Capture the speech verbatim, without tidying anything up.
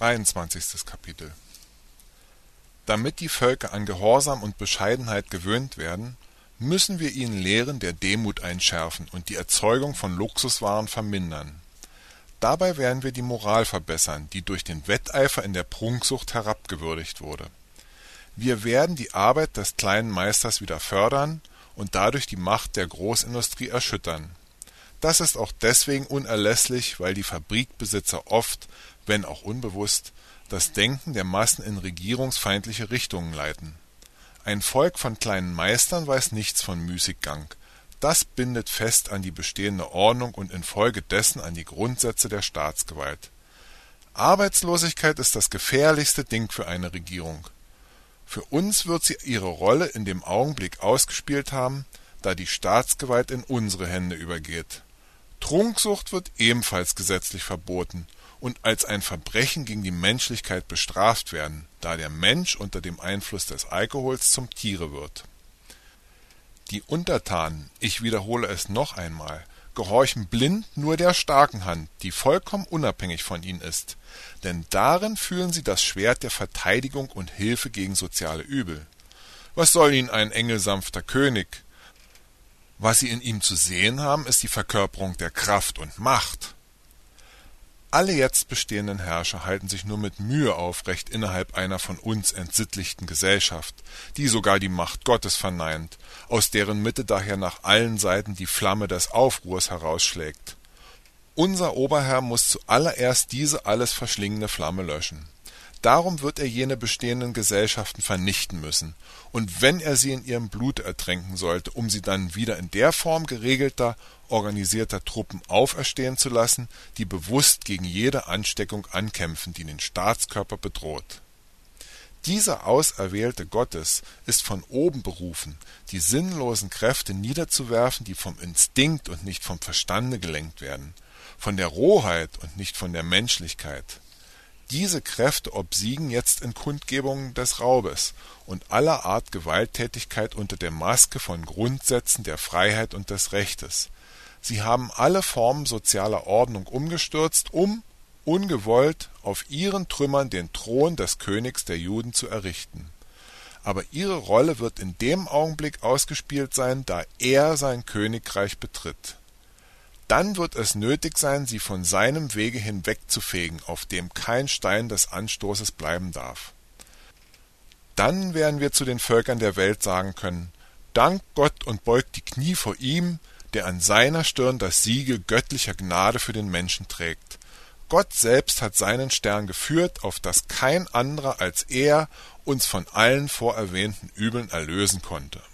dreiundzwanzigstes Kapitel. Damit die Völker an Gehorsam und Bescheidenheit gewöhnt werden, müssen wir ihnen Lehren der Demut einschärfen und die Erzeugung von Luxuswaren vermindern. Dabei werden wir die Moral verbessern, die durch den Wetteifer in der Prunksucht herabgewürdigt wurde. Wir werden die Arbeit des kleinen Meisters wieder fördern und dadurch die Macht der Großindustrie erschüttern. Das ist auch deswegen unerlässlich, weil die Fabrikbesitzer oft, wenn auch unbewusst, das Denken der Massen in regierungsfeindliche Richtungen leiten. Ein Volk von kleinen Meistern weiß nichts von Müßiggang. Das bindet fest an die bestehende Ordnung und infolgedessen an die Grundsätze der Staatsgewalt. Arbeitslosigkeit ist das gefährlichste Ding für eine Regierung. Für uns wird sie ihre Rolle in dem Augenblick ausgespielt haben, da die Staatsgewalt in unsere Hände übergeht. Trunksucht wird ebenfalls gesetzlich verboten und als ein Verbrechen gegen die Menschlichkeit bestraft werden, da der Mensch unter dem Einfluss des Alkohols zum Tiere wird. Die Untertanen, ich wiederhole es noch einmal, gehorchen blind nur der starken Hand, die vollkommen unabhängig von ihnen ist, denn darin fühlen sie das Schwert der Verteidigung und Hilfe gegen soziale Übel. Was soll ihnen ein engelsanfter König? Was sie in ihm zu sehen haben, ist die Verkörperung der Kraft und Macht. Alle jetzt bestehenden Herrscher halten sich nur mit Mühe aufrecht innerhalb einer von uns entsittlichten Gesellschaft, die sogar die Macht Gottes verneint, aus deren Mitte daher nach allen Seiten die Flamme des Aufruhrs herausschlägt. Unser Oberherr muss zuallererst diese alles verschlingende Flamme löschen. Darum wird er jene bestehenden Gesellschaften vernichten müssen, und wenn er sie in ihrem Blut ertränken sollte, um sie dann wieder in der Form geregelter, organisierter Truppen auferstehen zu lassen, die bewusst gegen jede Ansteckung ankämpfen, die den Staatskörper bedroht. Dieser Auserwählte Gottes ist von oben berufen, die sinnlosen Kräfte niederzuwerfen, die vom Instinkt und nicht vom Verstande gelenkt werden, von der Rohheit und nicht von der Menschlichkeit. Diese Kräfte obsiegen jetzt in Kundgebungen des Raubes und aller Art Gewalttätigkeit unter der Maske von Grundsätzen der Freiheit und des Rechtes. Sie haben alle Formen sozialer Ordnung umgestürzt, um, ungewollt, auf ihren Trümmern den Thron des Königs der Juden zu errichten. Aber ihre Rolle wird in dem Augenblick ausgespielt sein, da er sein Königreich betritt. Dann wird es nötig sein, sie von seinem Wege hinwegzufegen, auf dem kein Stein des Anstoßes bleiben darf. Dann werden wir zu den Völkern der Welt sagen können: Dankt Gott und beugt die Knie vor ihm, der an seiner Stirn das Siegel göttlicher Gnade für den Menschen trägt. Gott selbst hat seinen Stern geführt, auf dass kein anderer als er uns von allen vorerwähnten Übeln erlösen konnte.